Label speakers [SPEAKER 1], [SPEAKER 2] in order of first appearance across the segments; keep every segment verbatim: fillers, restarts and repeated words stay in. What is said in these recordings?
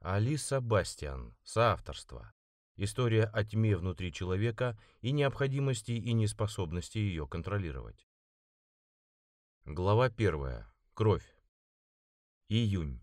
[SPEAKER 1] Алиса Бастиан. Соавторство. История о тьме внутри человека и необходимости и неспособности ее контролировать. Глава первая. Кровь. Июнь.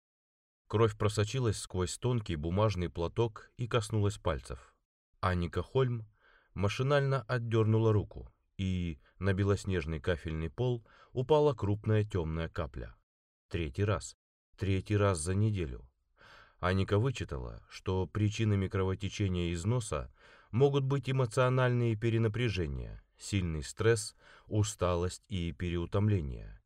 [SPEAKER 1] Кровь просочилась сквозь тонкий бумажный платок и коснулась пальцев. Анника Хольм машинально отдернула руку, и на белоснежный кафельный пол упала крупная темная капля. Третий раз. Третий раз за неделю. Анника вычитала, что причинами кровотечения из носа могут быть эмоциональные перенапряжения, сильный стресс, усталость и переутомление.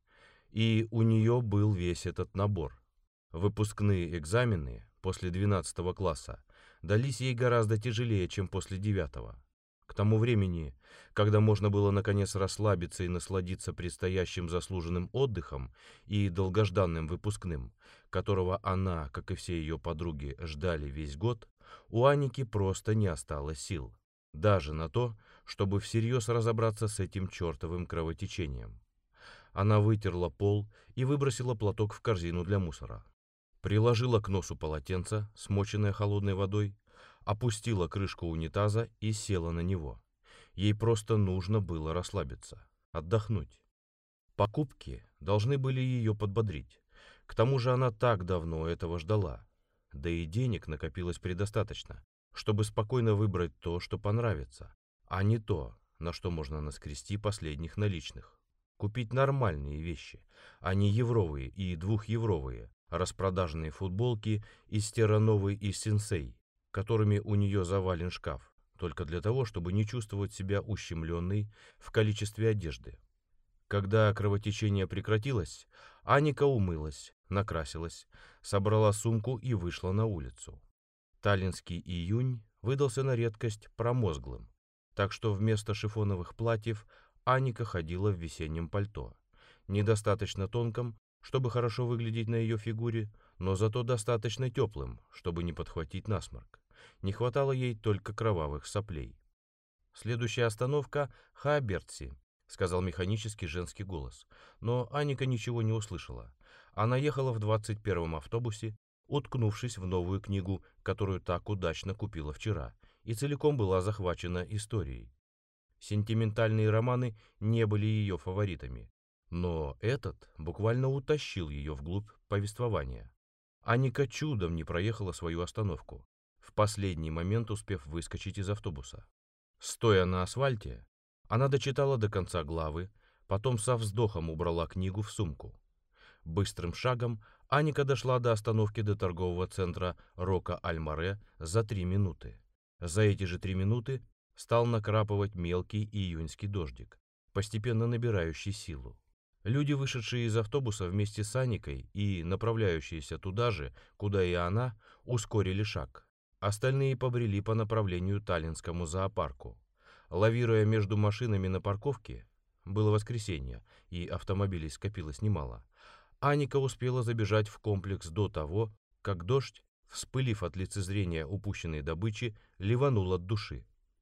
[SPEAKER 1] И у нее был весь этот набор. Выпускные экзамены после двенадцатого класса дались ей гораздо тяжелее, чем после девятого. К тому времени, когда можно было наконец расслабиться и насладиться предстоящим заслуженным отдыхом и долгожданным выпускным, которого она, как и все ее подруги, ждали весь год, у Анники просто не осталось сил. Даже на то, чтобы всерьез разобраться с этим чертовым кровотечением. Она вытерла пол и выбросила платок в корзину для мусора. Приложила к носу полотенце, смоченное холодной водой, опустила крышку унитаза и села на него. Ей просто нужно было расслабиться, отдохнуть. Покупки должны были ее подбодрить. К тому же она так давно этого ждала. Да и денег накопилось предостаточно, чтобы спокойно выбрать то, что понравится, а не то, на что можно наскрести последних наличных. Купить нормальные вещи, а не евровые и двухевровые, распродажные футболки из Террановой и Сенсей, которыми у нее завален шкаф, только для того, чтобы не чувствовать себя ущемленной в количестве одежды. Когда кровотечение прекратилось, Анника умылась, накрасилась, собрала сумку и вышла на улицу. Таллинский июнь выдался на редкость промозглым, так что вместо шифоновых платьев Анника ходила в весеннем пальто, недостаточно тонком, чтобы хорошо выглядеть на ее фигуре, но зато достаточно теплым, чтобы не подхватить насморк. Не хватало ей только кровавых соплей. «Следующая остановка — Хаабертси», — сказал механический женский голос. Но Анника ничего не услышала. Она ехала в двадцать первом автобусе, уткнувшись в новую книгу, которую так удачно купила вчера, и целиком была захвачена историей. Сентиментальные романы не были ее фаворитами, но этот буквально утащил ее вглубь повествования. Анника чудом не проехала свою остановку, в последний момент успев выскочить из автобуса. Стоя на асфальте, она дочитала до конца главы, потом со вздохом убрала книгу в сумку. Быстрым шагом Анника дошла до остановки до торгового центра Рока-Аль-Море за три минуты. За эти же три минуты стал накрапывать мелкий июньский дождик, постепенно набирающий силу. Люди, вышедшие из автобуса вместе с Анникой и направляющиеся туда же, куда и она, ускорили шаг. Остальные побрели по направлению Таллинскому зоопарку. Лавируя между машинами на парковке, было воскресенье, и автомобилей скопилось немало, Анника успела забежать в комплекс до того, как дождь, вспылив от лицезрения упущенной добычи, ливанул от души.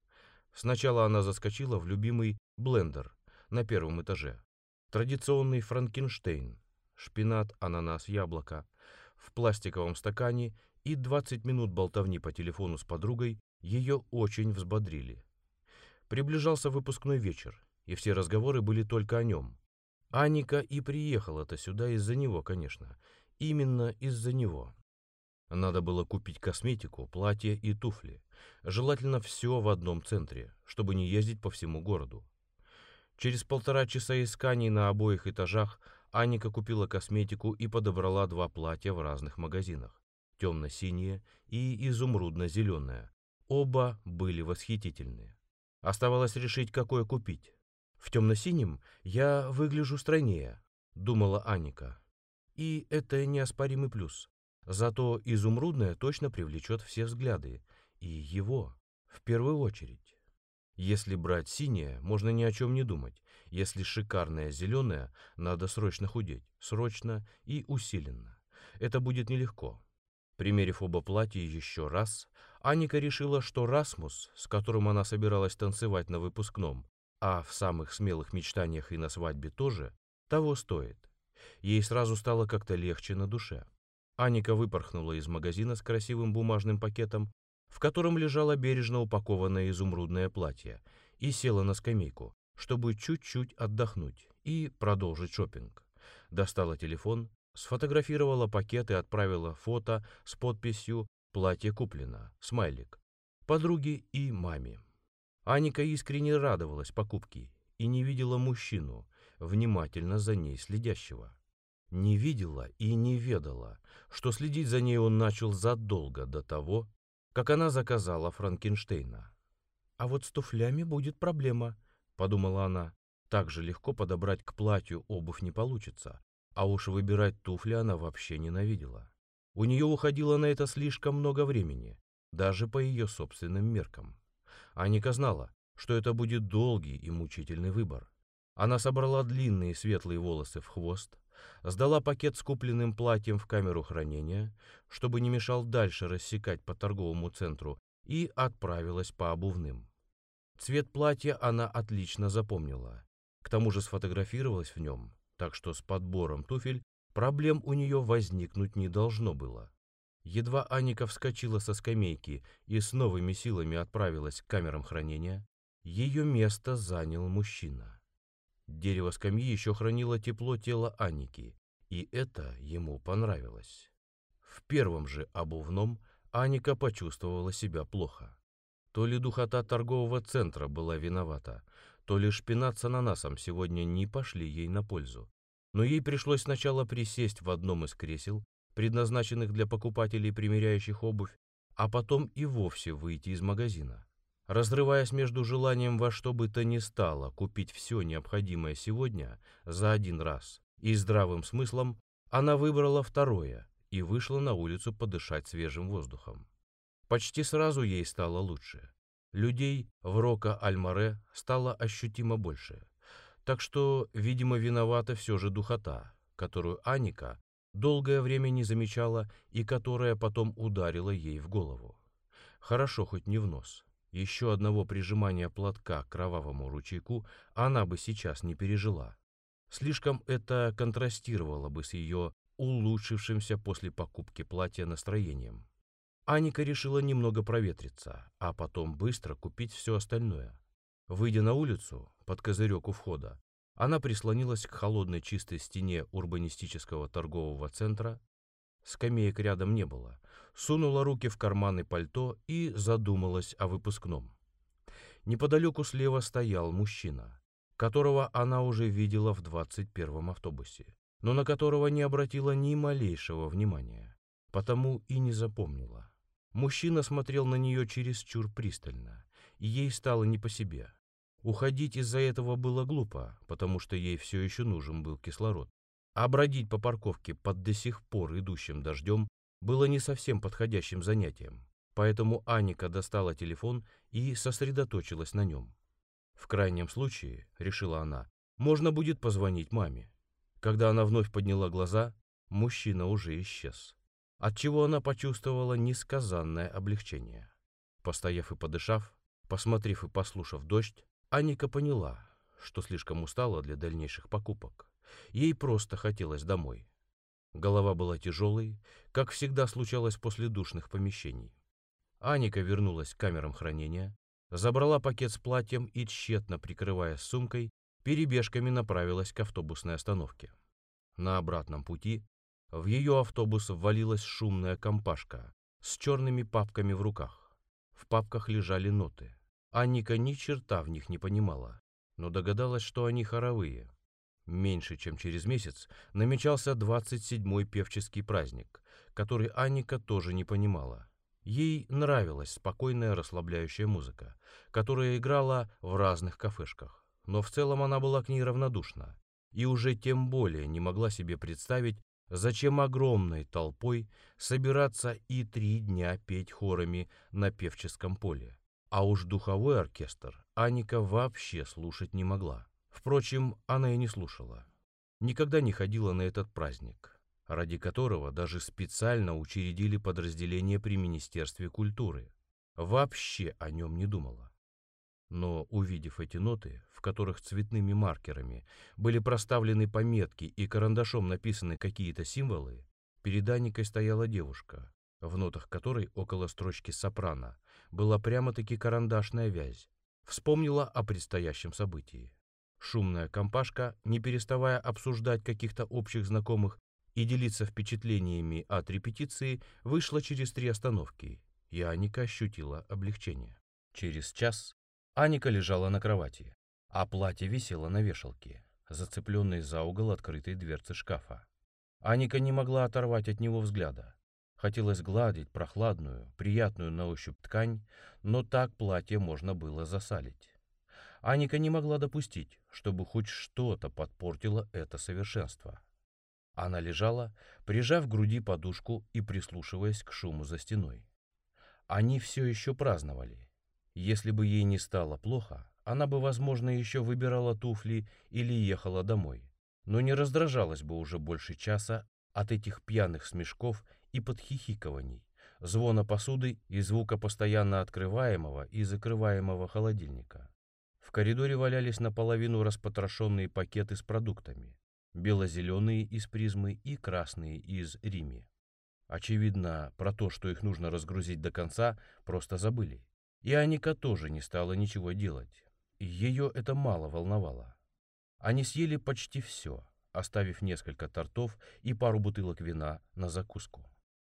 [SPEAKER 1] Сначала она заскочила в любимый блендер на первом этаже. Традиционный Франкенштейн, шпинат, ананас, яблоко, в пластиковом стакане, и двадцать минут болтовни по телефону с подругой ее очень взбодрили. Приближался выпускной вечер, и все разговоры были только о нем. Анника и приехала-то сюда из-за него, конечно, именно из-за него. Надо было купить косметику, платье и туфли, желательно все в одном центре, чтобы не ездить по всему городу. Через полтора часа исканий на обоих этажах Анника купила косметику и подобрала два платья в разных магазинах, темно-синее и изумрудно-зеленое. Оба были восхитительные. Оставалось решить, какое купить. «В темно-синем я выгляжу стройнее», — думала Анника. И это неоспоримый плюс. Зато изумрудное точно привлечет все взгляды. И его в первую очередь. Если брать синее, можно ни о чем не думать. Если шикарное зеленое, надо срочно худеть. Срочно и усиленно. Это будет нелегко. Примерив оба платья еще раз, Анника решила, что Расмус, с которым она собиралась танцевать на выпускном, а в самых смелых мечтаниях и на свадьбе тоже, того стоит. Ей сразу стало как-то легче на душе. Аника выпорхнула из магазина с красивым бумажным пакетом, в котором лежало бережно упакованное изумрудное платье, и села на скамейку, чтобы чуть-чуть отдохнуть и продолжить шопинг. Достала телефон, сфотографировала пакет и отправила фото с подписью «Платье куплено», смайлик, подруге и маме. Аника искренне радовалась покупке и не видела мужчину, внимательно за ней следящего. Не видела и не ведала, что следить за ней он начал задолго до того, как она заказала Франкенштейна. «А вот с туфлями будет проблема», — подумала она. «Так же легко подобрать к платью обувь не получится, а уж выбирать туфли она вообще ненавидела. У нее уходило на это слишком много времени, даже по ее собственным меркам. Аника знала, что это будет долгий и мучительный выбор. Она собрала длинные светлые волосы в хвост, сдала пакет с купленным платьем в камеру хранения, чтобы не мешал дальше рассекать по торговому центру, и отправилась по обувным. Цвет платья она отлично запомнила, к тому же сфотографировалась в нем, так что с подбором туфель проблем у нее возникнуть не должно было. Едва Аника вскочила со скамейки и с новыми силами отправилась к камерам хранения, ее место занял мужчина. Дерево скамьи еще хранило тепло тела Аники, и это ему понравилось. В первом же обувном Аника почувствовала себя плохо. То ли духота торгового центра была виновата, то ли шпинат с ананасом сегодня не пошли ей на пользу. Но ей пришлось сначала присесть в одном из кресел, предназначенных для покупателей, примеряющих обувь, а потом и вовсе выйти из магазина. Разрываясь между желанием во что бы то ни стало купить все необходимое сегодня за один раз и здравым смыслом, она выбрала второе и вышла на улицу подышать свежим воздухом. Почти сразу ей стало лучше. Людей в Рока-аль-Море стало ощутимо больше. Так что, видимо, виновата все же духота, которую Аника долгое время не замечала и которая потом ударила ей в голову. Хорошо хоть не в нос. Еще одного прижимания платка к кровавому ручейку она бы сейчас не пережила. Слишком это контрастировало бы с ее улучшившимся после покупки платья настроением. Аника решила немного проветриться, а потом быстро купить все остальное. Выйдя на улицу, под козырек у входа, она прислонилась к холодной чистой стене урбанистического торгового центра. Скамеек рядом не было. Сунула руки в карманы пальто и задумалась о выпускном. Неподалеку слева стоял мужчина, которого она уже видела в двадцать первом автобусе, но на которого не обратила ни малейшего внимания, потому и не запомнила. Мужчина смотрел на нее чересчур пристально, и ей стало не по себе. Уходить из-за этого было глупо, потому что ей все еще нужен был кислород. А бродить по парковке под до сих пор идущим дождем было не совсем подходящим занятием, поэтому Аника достала телефон и сосредоточилась на нем. В крайнем случае, решила она, можно будет позвонить маме. Когда она вновь подняла глаза, мужчина уже исчез, отчего она почувствовала несказанное облегчение. Постояв и подышав, посмотрев и послушав дождь, Аника поняла, что слишком устала для дальнейших покупок. Ей просто хотелось домой. Голова была тяжелой, как всегда случалось после душных помещений. Аника вернулась к камерам хранения, забрала пакет с платьем и, тщетно прикрываясь сумкой, перебежками направилась к автобусной остановке. На обратном пути в ее автобус ввалилась шумная компашка с черными папками в руках. В папках лежали ноты. Аника ни черта в них не понимала, но догадалась, что они хоровые. Меньше чем через месяц намечался двадцать седьмой певческий праздник, который Аника тоже не понимала. Ей нравилась спокойная расслабляющая музыка, которая играла в разных кафешках, но в целом она была к ней равнодушна и уже тем более не могла себе представить, зачем огромной толпой собираться и три дня петь хорами на певческом поле. А уж духовой оркестр Аника вообще слушать не могла. Впрочем, она и не слушала. Никогда не ходила на этот праздник, ради которого даже специально учредили подразделение при Министерстве культуры. Вообще о нем не думала. Но, увидев эти ноты, в которых цветными маркерами были проставлены пометки и карандашом написаны какие-то символы, Перед Аникой стояла девушка, в нотах которой около строчки сопрано была прямо-таки карандашная вязь. Вспомнила о предстоящем событии. Шумная компашка, не переставая обсуждать каких-то общих знакомых и делиться впечатлениями от репетиции, вышла через три остановки, и Аника ощутила облегчение. Через час Аника лежала на кровати, а платье висело на вешалке, зацепленной за угол открытой дверцы шкафа. Аника не могла оторвать от него взгляда. Хотелось гладить прохладную, приятную на ощупь ткань, но так платье можно было засалить. Аника не могла допустить, чтобы хоть что-то подпортило это совершенство. Она лежала, прижав к груди подушку и прислушиваясь к шуму за стеной. Они все еще праздновали. Если бы ей не стало плохо, она бы, возможно, еще выбирала туфли или ехала домой, но не раздражалась бы уже больше часа от этих пьяных смешков и подхихикований, звона посуды и звука постоянно открываемого и закрываемого холодильника. В коридоре валялись наполовину распотрошенные пакеты с продуктами, бело-зеленые из Призмы и красные из Рими. Очевидно, про то, что их нужно разгрузить до конца, просто забыли. И Аника тоже не стала ничего делать. Ее это мало волновало. Они съели почти все, оставив несколько тортов и пару бутылок вина на закуску.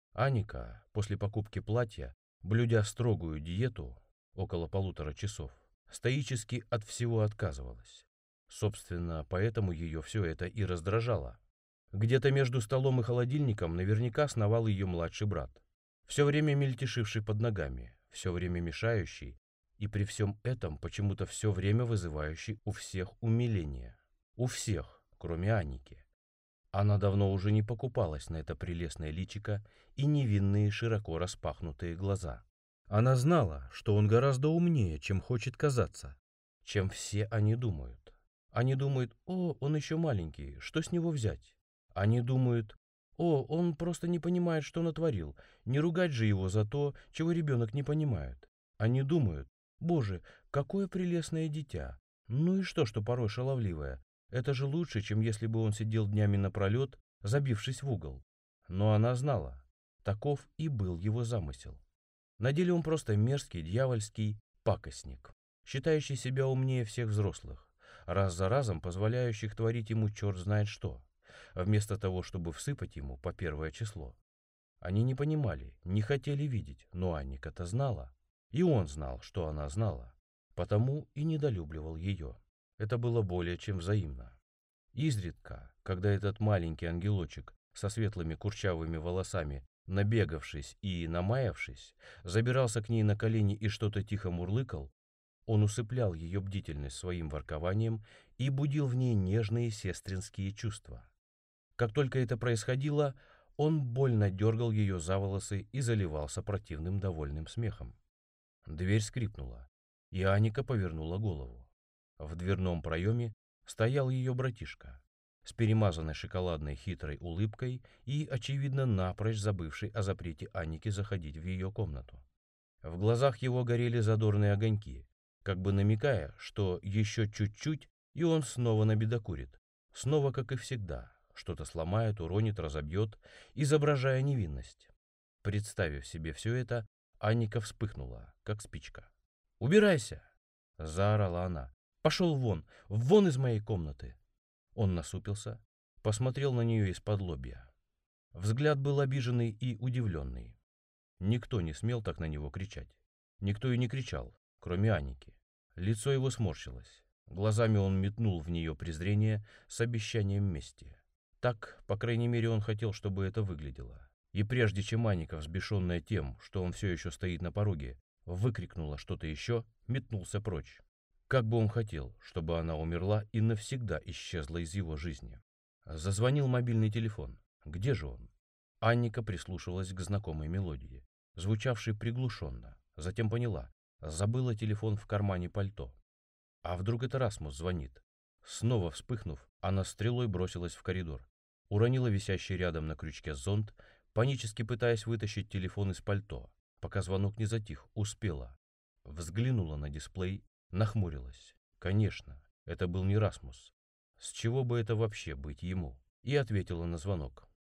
[SPEAKER 1] Аника, после покупки платья, блюдя строгую диету, около полутора часов, стоически от всего отказывалась. Собственно, поэтому ее все это и раздражало. Где-то между столом и холодильником наверняка сновал ее младший брат, все время мельтешивший под ногами, все время мешающий, и при всем этом почему-то все время вызывающий у всех умиление. У всех, кроме Аники. Она давно уже не покупалась на это прелестное личико и невинные широко распахнутые глаза. Она знала, что он гораздо умнее, чем хочет казаться, чем все они думают. Они думают: «О, он еще маленький, что с него взять?» Они думают: «О, он просто не понимает, что натворил, не ругать же его за то, чего ребенок не понимает». Они думают: «Боже, какое прелестное дитя! Ну и что, что порой шаловливое? Это же лучше, чем если бы он сидел днями напролет, забившись в угол». Но она знала, таков и был его замысел. На деле он просто мерзкий, дьявольский пакостник, считающий себя умнее всех взрослых, раз за разом позволяющих творить ему черт знает что, вместо того, чтобы всыпать ему по первое число. Они не понимали, не хотели видеть, но Анника-то знала. И он знал, что она знала, потому и недолюбливал ее. Это было более чем взаимно. Изредка, когда этот маленький ангелочек со светлыми курчавыми волосами, набегавшись и намаявшись, забирался к ней на колени и что-то тихо мурлыкал, он усыплял ее бдительность своим воркованием и будил в ней нежные сестринские чувства. Как только это происходило, он больно дергал ее за волосы и заливался противным довольным смехом. Дверь скрипнула, и Аника повернула голову. В дверном проеме стоял ее братишка, с перемазанной шоколадной хитрой улыбкой и, очевидно, напрочь забывший о запрете Аники заходить в ее комнату. В глазах его горели задорные огоньки, как бы намекая, что еще чуть-чуть, и он снова набедокурит, снова, как и всегда, что-то сломает, уронит, разобьет, изображая невинность. Представив себе все это, Анника вспыхнула, как спичка. «Убирайся!» — заорала она. «Пошел вон! Вон из моей комнаты!» Он насупился, посмотрел на нее из-под лобья. Взгляд был обиженный и удивленный. Никто не смел так на него кричать. Никто и не кричал, кроме Анники. Лицо его сморщилось. Глазами он метнул в нее презрение с обещанием мести. Так, по крайней мере, он хотел, чтобы это выглядело. И прежде чем Аника, взбешенная тем, что он все еще стоит на пороге, выкрикнула что-то еще, метнулся прочь. Как бы он хотел, чтобы она умерла и навсегда исчезла из его жизни. Зазвонил мобильный телефон. Где же он? Анника прислушивалась к знакомой мелодии, звучавшей приглушенно. Затем поняла, забыла телефон в кармане пальто. А вдруг это Расмус звонит? Снова вспыхнув, она стрелой бросилась в коридор. Уронила висящий рядом на крючке зонт, панически пытаясь вытащить телефон из пальто. Пока звонок не затих, успела. Взглянула на дисплей, нахмурилась. Конечно, это был не Расмус. С чего бы это вообще быть ему? И ответила на звонок.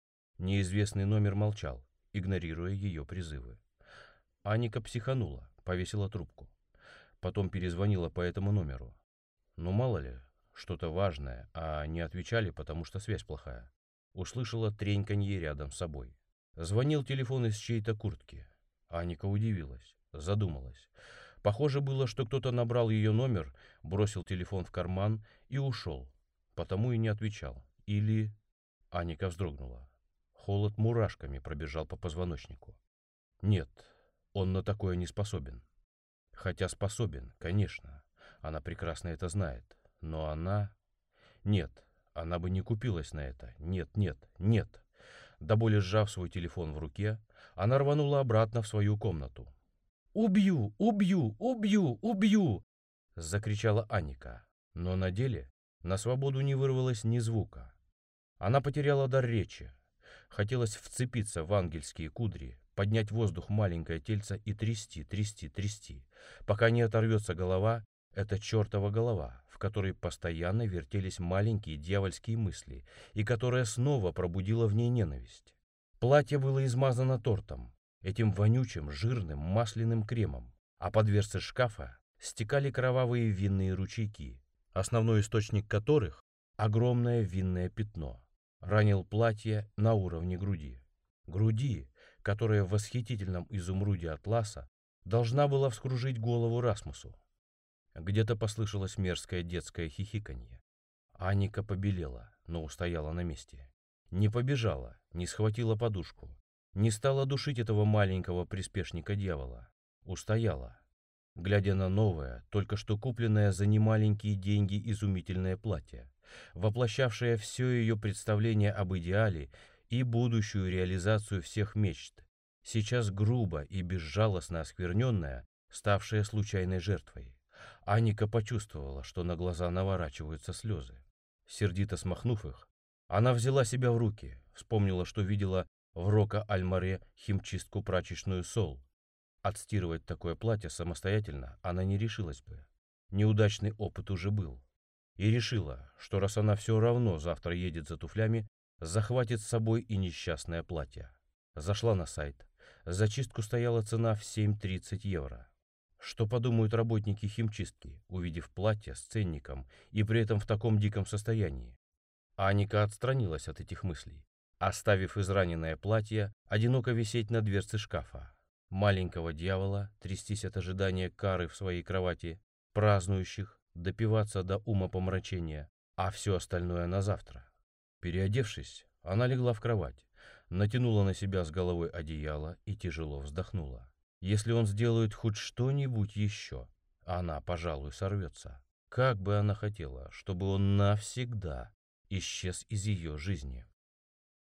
[SPEAKER 1] Неизвестный номер молчал, игнорируя ее призывы. Аника психанула, повесила трубку. Потом перезвонила по этому номеру. Ну мало ли, что-то важное, а не отвечали, потому что связь плохая. Услышала треньканье рядом с собой. Звонил телефон из чьей-то куртки. Аника удивилась, задумалась. Похоже было, что кто-то набрал ее номер, бросил телефон в карман и ушел. Потому и не отвечал. Или... Аника вздрогнула. Холод мурашками пробежал по позвоночнику. Нет, он на такое не способен. Хотя способен, конечно. Она прекрасно это знает. Но она... Нет, она бы не купилась на это. Нет, нет, нет. До боли сжав свой телефон в руке, она рванула обратно в свою комнату. «Убью! Убью! Убью! Убью!» — закричала Аника. Но на деле на свободу не вырвалось ни звука. Она потеряла дар речи. Хотелось вцепиться в ангельские кудри, поднять в воздух маленькое тельце и трясти, трясти, трясти, пока не оторвется голова, эта чертова голова, в которой постоянно вертелись маленькие дьявольские мысли и которая снова пробудила в ней ненависть. Платье было измазано тортом, этим вонючим, жирным, масляным кремом, а по дверце шкафа стекали кровавые винные ручейки, основной источник которых — огромное винное пятно. Ранил платье на уровне груди. Груди, которая в восхитительном изумруде атласа должна была вскружить голову Расмусу. Где-то послышалось мерзкое детское хихиканье. Аника побелела, но устояла на месте. Не побежала, не схватила подушку, не стала душить этого маленького приспешника дьявола. Устояла, глядя на новое, только что купленное за немаленькие деньги изумительное платье, воплощавшее все ее представление об идеале и будущую реализацию всех мечт, сейчас грубо и безжалостно оскверненная, ставшая случайной жертвой. Аника почувствовала, что на глаза наворачиваются слезы. Сердито смахнув их, она взяла себя в руки, вспомнила, что видела в Рока-аль-Море химчистку прачечную Сол. Отстирывать такое платье самостоятельно она не решилась бы. Неудачный опыт уже был. И решила, что раз она все равно завтра едет за туфлями, захватит с собой и несчастное платье. Зашла на сайт. За чистку стояла цена в семь тридцать евро. Что подумают работники химчистки, увидев платье с ценником и при этом в таком диком состоянии? Аника отстранилась от этих мыслей, оставив израненное платье одиноко висеть на дверце шкафа. Маленького дьявола трястись от ожидания кары в своей кровати, празднующих, допиваться до умопомрачения, а все остальное на завтра. Переодевшись, она легла в кровать, натянула на себя с головой одеяло и тяжело вздохнула. Если он сделает хоть что-нибудь еще, она, пожалуй, сорвется. Как бы она хотела, чтобы он навсегда исчез из ее жизни.